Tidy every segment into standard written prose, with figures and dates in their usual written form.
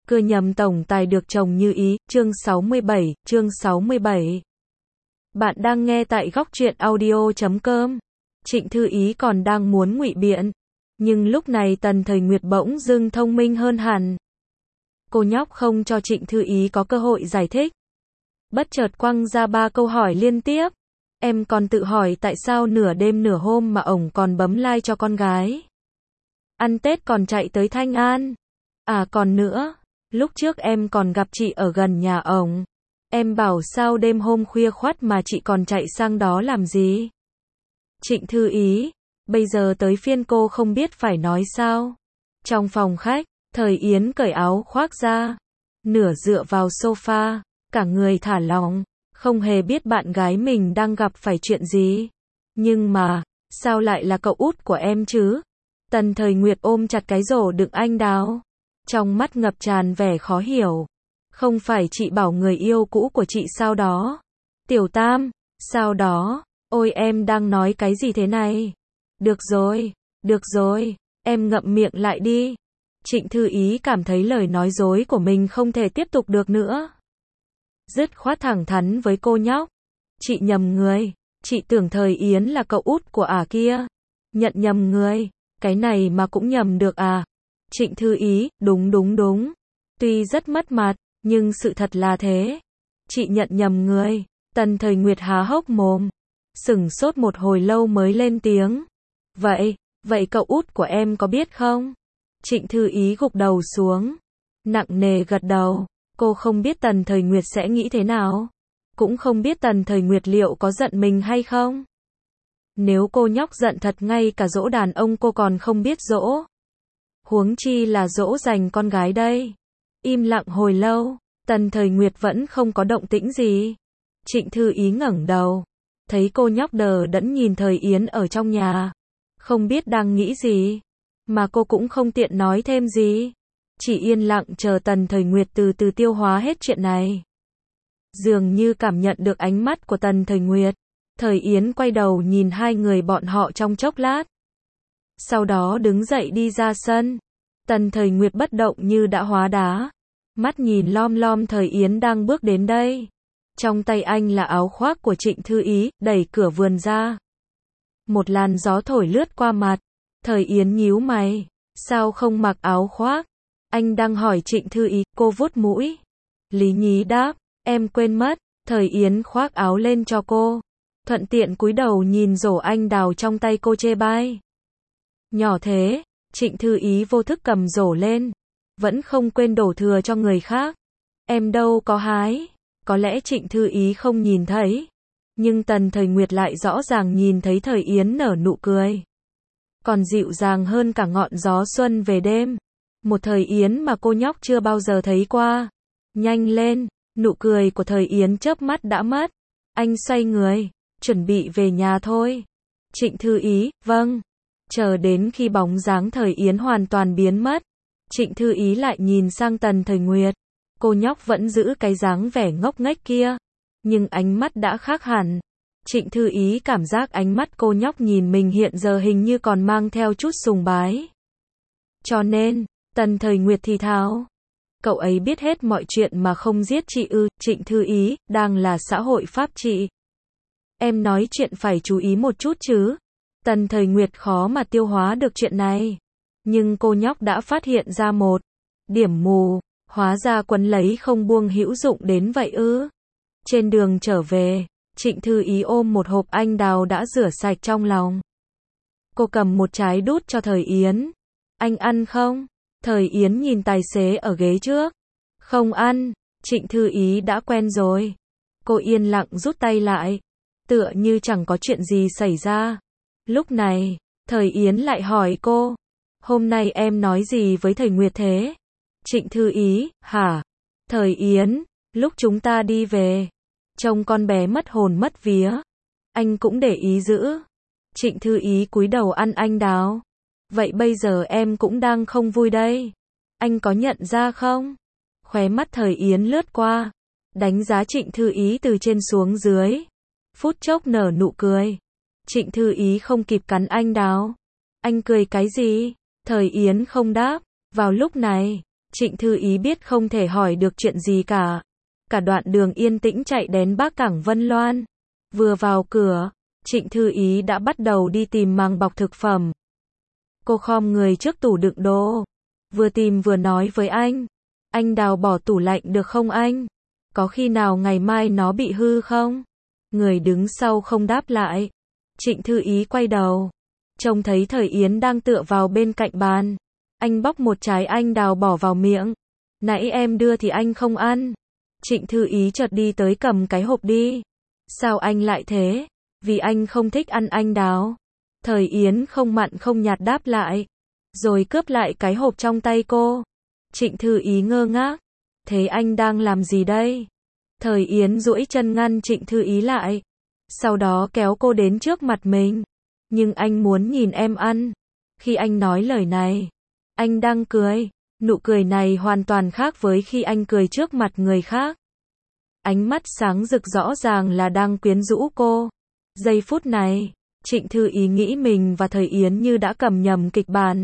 Cưa nhầm tổng tài được chồng như ý, chương 67. Bạn đang nghe tại góc truyện audio.com. Trịnh Thư Ý còn đang muốn ngụy biện, nhưng lúc này Tần Thời Nguyệt bỗng dưng thông minh hơn hẳn. Cô nhóc không cho Trịnh Thư Ý có cơ hội giải thích. Bất chợt quăng ra 3 câu hỏi liên tiếp. Em còn tự hỏi tại sao nửa đêm nửa hôm mà ổng còn bấm like cho con gái. Ăn Tết còn chạy tới Thanh An. À còn nữa, lúc trước em còn gặp chị ở gần nhà ổng. Em bảo sao đêm hôm khuya khoắt mà chị còn chạy sang đó làm gì? Trịnh Thư Ý, bây giờ tới phiên cô không biết phải nói sao. Trong phòng khách, Thời Yến cởi áo khoác ra, nửa dựa vào sofa, cả người thả lỏng, không hề biết bạn gái mình đang gặp phải chuyện gì. Nhưng mà, sao lại là cậu út của em chứ? Tần Thời Nguyệt ôm chặt cái rổ đựng anh đào, trong mắt ngập tràn vẻ khó hiểu. Không phải chị bảo người yêu cũ của chị sao đó? Tiểu Tam, sao đó? Ôi em đang nói cái gì thế này? Được rồi, em ngậm miệng lại đi. Trịnh Thư Ý cảm thấy lời nói dối của mình không thể tiếp tục được nữa. Dứt khoát thẳng thắn với cô nhóc. Chị nhầm người, chị tưởng Thời Yến là cậu út của ả kia. Nhận nhầm người, cái này mà cũng nhầm được à? Trịnh Thư Ý, đúng. Tuy rất mất mặt, nhưng sự thật là thế. Chị nhận nhầm người. Tần Thời Nguyệt há hốc mồm, sửng sốt một hồi lâu mới lên tiếng. Vậy cậu út của em có biết không? Trịnh Thư Ý gục đầu xuống, nặng nề gật đầu. Cô không biết Tần Thời Nguyệt sẽ nghĩ thế nào, cũng không biết Tần Thời Nguyệt liệu có giận mình hay không. Nếu cô nhóc giận thật ngay cả dỗ đàn ông cô còn không biết dỗ, huống chi là dỗ dành con gái đây. Im lặng hồi lâu, Tần Thời Nguyệt vẫn không có động tĩnh gì. Trịnh Thư Ý ngẩng đầu, thấy cô nhóc đờ đẫn nhìn Thời Yến ở trong nhà, không biết đang nghĩ gì, mà cô cũng không tiện nói thêm gì, chỉ yên lặng chờ Tần Thời Nguyệt từ từ tiêu hóa hết chuyện này. Dường như cảm nhận được ánh mắt của Tần Thời Nguyệt, Thời Yến quay đầu nhìn hai người bọn họ trong chốc lát, sau đó đứng dậy đi ra sân. Tần Thời Nguyệt bất động như đã hóa đá, mắt nhìn lom lom Thời Yến đang bước đến đây. Trong tay anh là áo khoác của Trịnh Thư Ý, đẩy cửa vườn ra. Một làn gió thổi lướt qua mặt. Thời Yến nhíu mày, sao không mặc áo khoác? Anh đang hỏi Trịnh Thư Ý, cô vuốt mũi. Lý nhí đáp, em quên mất. Thời Yến khoác áo lên cho cô, thuận tiện cúi đầu nhìn rổ anh đào trong tay cô chê bai. Nhỏ thế. Trịnh Thư Ý vô thức cầm rổ lên, vẫn không quên đổ thừa cho người khác. Em đâu có hái. Có lẽ Trịnh Thư Ý không nhìn thấy, nhưng Tần Thời Nguyệt lại rõ ràng nhìn thấy Thời Yến nở nụ cười, còn dịu dàng hơn cả ngọn gió xuân về đêm. Một Thời Yến mà cô nhóc chưa bao giờ thấy qua. Nhanh lên, nụ cười của Thời Yến chớp mắt đã mất. Anh xoay người, chuẩn bị về nhà thôi. Trịnh Thư Ý, vâng. Chờ đến khi bóng dáng Thời Yến hoàn toàn biến mất, Trịnh Thư Ý lại nhìn sang Tần Thời Nguyệt. Cô nhóc vẫn giữ cái dáng vẻ ngốc nghếch kia, nhưng ánh mắt đã khác hẳn. Trịnh Thư Ý cảm giác ánh mắt cô nhóc nhìn mình hiện giờ hình như còn mang theo chút sùng bái. Cho nên, Tần Thời Nguyệt thì thào, cậu ấy biết hết mọi chuyện mà không giết chị ư? Trịnh Thư Ý, đang là xã hội pháp trị. Em nói chuyện phải chú ý một chút chứ. Tần Thời Nguyệt khó mà tiêu hóa được chuyện này. Nhưng cô nhóc đã phát hiện ra một điểm mù. Hóa ra quấn lấy không buông hữu dụng đến vậy ư? Trên đường trở về, Trịnh Thư Ý ôm một hộp anh đào đã rửa sạch trong lòng. Cô cầm một trái đút cho Thời Yến. Anh ăn không? Thời Yến nhìn tài xế ở ghế trước. Không ăn. Trịnh Thư Ý đã quen rồi. Cô yên lặng rút tay lại, tựa như chẳng có chuyện gì xảy ra. Lúc này, Thời Yến lại hỏi cô, hôm nay em nói gì với Thời Nguyệt thế? Trịnh Thư Ý, hả? Thời Yến, lúc chúng ta đi về, trông con bé mất hồn mất vía, anh cũng để ý giữ. Trịnh Thư Ý cúi đầu ăn anh đào. Vậy bây giờ em cũng đang không vui đây. Anh có nhận ra không? Khóe mắt Thời Yến lướt qua, đánh giá Trịnh Thư Ý từ trên xuống dưới. Phút chốc nở nụ cười. Trịnh Thư Ý không kịp cắn anh đào. Anh cười cái gì? Thời Yến không đáp. Vào lúc này, Trịnh Thư Ý biết không thể hỏi được chuyện gì cả. Cả đoạn đường yên tĩnh chạy đến Bắc Cảng Vân Loan. Vừa vào cửa, Trịnh Thư Ý đã bắt đầu đi tìm màng bọc thực phẩm. Cô khom người trước tủ đựng đồ. Vừa tìm vừa nói với anh đào bỏ tủ lạnh được không anh? Có khi nào ngày mai nó bị hư không? Người đứng sau không đáp lại. Trịnh Thư Ý quay đầu. Trông thấy Thời Yến đang tựa vào bên cạnh bàn. Anh bóc một trái anh đào bỏ vào miệng. Nãy em đưa thì anh không ăn. Trịnh Thư Ý chợt đi tới cầm cái hộp đi. Sao anh lại thế? Vì anh không thích ăn anh đào. Thời Yến không mặn không nhạt đáp lại. Rồi cướp lại cái hộp trong tay cô. Trịnh Thư Ý ngơ ngác. Thế anh đang làm gì đây? Thời Yến duỗi chân ngăn Trịnh Thư Ý lại. Sau đó kéo cô đến trước mặt mình. Nhưng anh muốn nhìn em ăn. Khi anh nói lời này, anh đang cười. Nụ cười này hoàn toàn khác với khi anh cười trước mặt người khác. Ánh mắt sáng rực rõ ràng là đang quyến rũ cô. Giây phút này, Trịnh Thư Ý nghĩ mình và Thời Yến như đã cầm nhầm kịch bản.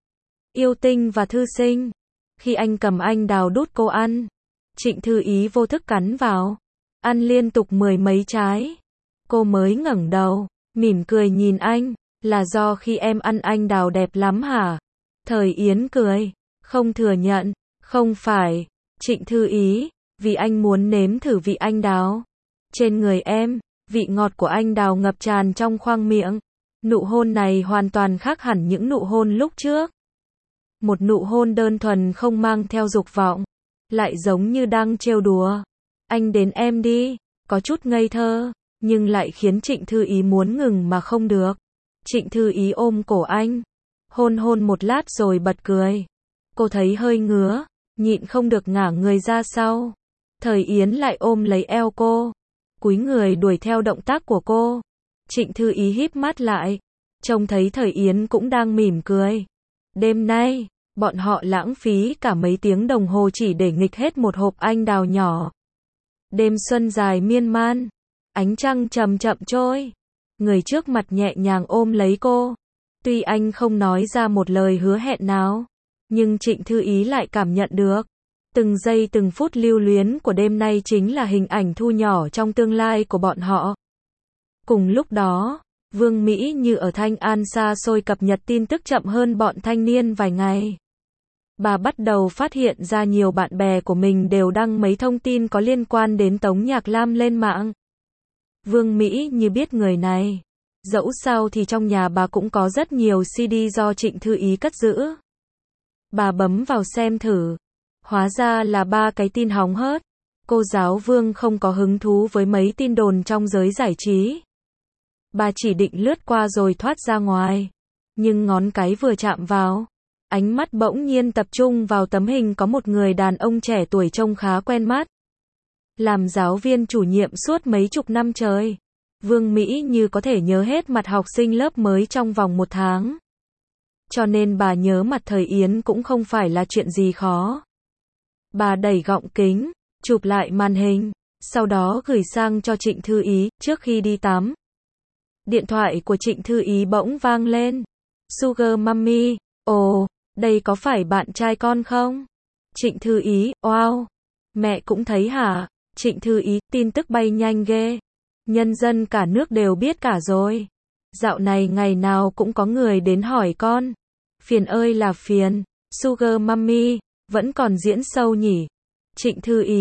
Yêu Tinh và Thư Sinh. Khi anh cầm anh đào đút cô ăn, Trịnh Thư Ý vô thức cắn vào. Ăn liên tục 10 mấy trái. Cô mới ngẩng đầu, mỉm cười nhìn anh. Là do khi em ăn anh đào đẹp lắm hả? Thời Yến cười. Không thừa nhận. Không phải. Trịnh Thư Ý. Vì anh muốn nếm thử vị anh đào. Trên người em, vị ngọt của anh đào ngập tràn trong khoang miệng. Nụ hôn này hoàn toàn khác hẳn những nụ hôn lúc trước. Một nụ hôn đơn thuần không mang theo dục vọng. Lại giống như đang trêu đùa. Anh đến em đi. Có chút ngây thơ. Nhưng lại khiến Trịnh Thư Ý muốn ngừng mà không được. Trịnh Thư Ý ôm cổ anh. Hôn một lát rồi bật cười. Cô thấy hơi ngứa. Nhịn không được ngả người ra sau. Thời Yến lại ôm lấy eo cô. Cúi người đuổi theo động tác của cô. Trịnh Thư Ý híp mắt lại. Trông thấy Thời Yến cũng đang mỉm cười. Đêm nay, bọn họ lãng phí cả mấy tiếng đồng hồ chỉ để nghịch hết một hộp anh đào nhỏ. Đêm xuân dài miên man. Ánh trăng chậm chậm trôi. Người trước mặt nhẹ nhàng ôm lấy cô. Tuy anh không nói ra một lời hứa hẹn nào, nhưng Trịnh Thư Ý lại cảm nhận được. Từng giây từng phút lưu luyến của đêm nay chính là hình ảnh thu nhỏ trong tương lai của bọn họ. Cùng lúc đó, Vương Mỹ Như ở Thanh An xa xôi cập nhật tin tức chậm hơn bọn thanh niên vài ngày. Bà bắt đầu phát hiện ra nhiều bạn bè của mình đều đăng mấy thông tin có liên quan đến Tống Nhạc Lam lên mạng. Vương Mỹ Như biết người này. Dẫu sao thì trong nhà bà cũng có rất nhiều CD do Trịnh Thư Ý cất giữ. Bà bấm vào xem thử. Hóa ra là 3 cái tin hóng hớt. Cô giáo Vương không có hứng thú với mấy tin đồn trong giới giải trí. Bà chỉ định lướt qua rồi thoát ra ngoài. Nhưng ngón cái vừa chạm vào, ánh mắt bỗng nhiên tập trung vào tấm hình có một người đàn ông trẻ tuổi trông khá quen mắt. Làm giáo viên chủ nhiệm suốt mấy chục năm trời, Vương Mỹ Như có thể nhớ hết mặt học sinh lớp mới trong vòng 1 tháng. Cho nên bà nhớ mặt Thời Yến cũng không phải là chuyện gì khó. Bà đẩy gọng kính, chụp lại màn hình, sau đó gửi sang cho Trịnh Thư Ý trước khi đi tắm. Điện thoại của Trịnh Thư Ý bỗng vang lên. Sugar Mommy, ồ, đây có phải bạn trai con không? Trịnh Thư Ý, wow, mẹ cũng thấy hả? Trịnh Thư Ý, tin tức bay nhanh ghê. Nhân dân cả nước đều biết cả rồi. Dạo này ngày nào cũng có người đến hỏi con. Phiền ơi là phiền. Sugar Mommy, vẫn còn diễn sâu nhỉ? Trịnh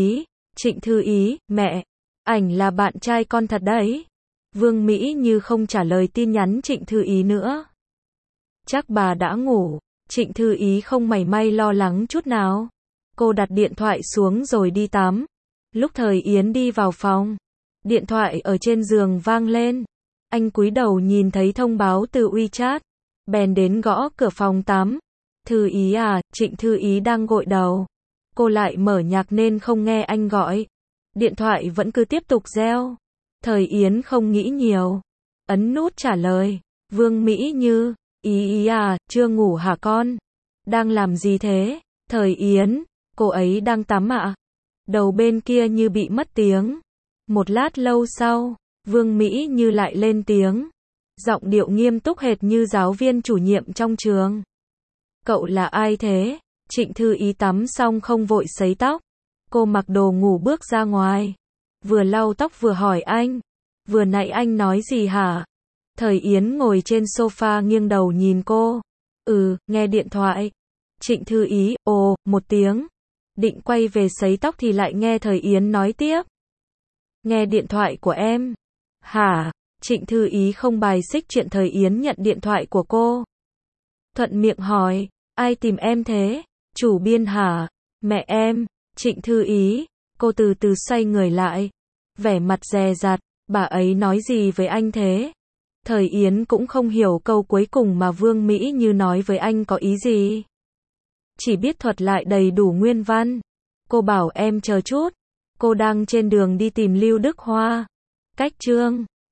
Thư Ý, mẹ, ảnh là bạn trai con thật đấy. Vương Mỹ Như không trả lời tin nhắn Trịnh Thư Ý nữa. Chắc bà đã ngủ. Trịnh Thư Ý không mảy may lo lắng chút nào. Cô đặt điện thoại xuống rồi đi tắm. Lúc Thời Yến đi vào phòng, điện thoại ở trên giường vang lên. Anh cúi đầu nhìn thấy thông báo từ WeChat, bèn đến gõ cửa phòng tắm. Thư Ý à, Trịnh Thư Ý đang gội đầu. Cô lại mở nhạc nên không nghe anh gọi. Điện thoại vẫn cứ tiếp tục reo. Thời Yến không nghĩ nhiều, ấn nút trả lời. Vương Mỹ Như, Ý à, chưa ngủ hả con? Đang làm gì thế? Thời Yến, cô ấy đang tắm ạ. Đầu bên kia như bị mất tiếng. Một lát lâu sau, Vương Mỹ Như lại lên tiếng. Giọng điệu nghiêm túc hệt như giáo viên chủ nhiệm trong trường. Cậu là ai thế? Trịnh Thư Ý tắm xong không vội sấy tóc. Cô mặc đồ ngủ bước ra ngoài. Vừa lau tóc vừa hỏi anh. Vừa nãy anh nói gì hả? Thời Yến ngồi trên sofa nghiêng đầu nhìn cô. Nghe điện thoại. Trịnh Thư Ý, ồ, một tiếng. Định quay về sấy tóc thì lại nghe Thời Yến nói tiếp. Nghe điện thoại của em. Hả? Trịnh Thư Ý không bài xích chuyện Thời Yến nhận điện thoại của cô. Thuận miệng hỏi, ai tìm em thế? Chủ biên hả? Mẹ em. Trịnh Thư Ý. Cô từ từ xoay người lại. Vẻ mặt dè dặt, bà ấy nói gì với anh thế? Thời Yến cũng không hiểu câu cuối cùng mà Vương Mỹ Như nói với anh có ý gì. Chỉ biết thuật lại đầy đủ nguyên văn. Cô bảo em chờ chút. Cô đang trên đường đi tìm Lưu Đức Hoa. Cách Trương.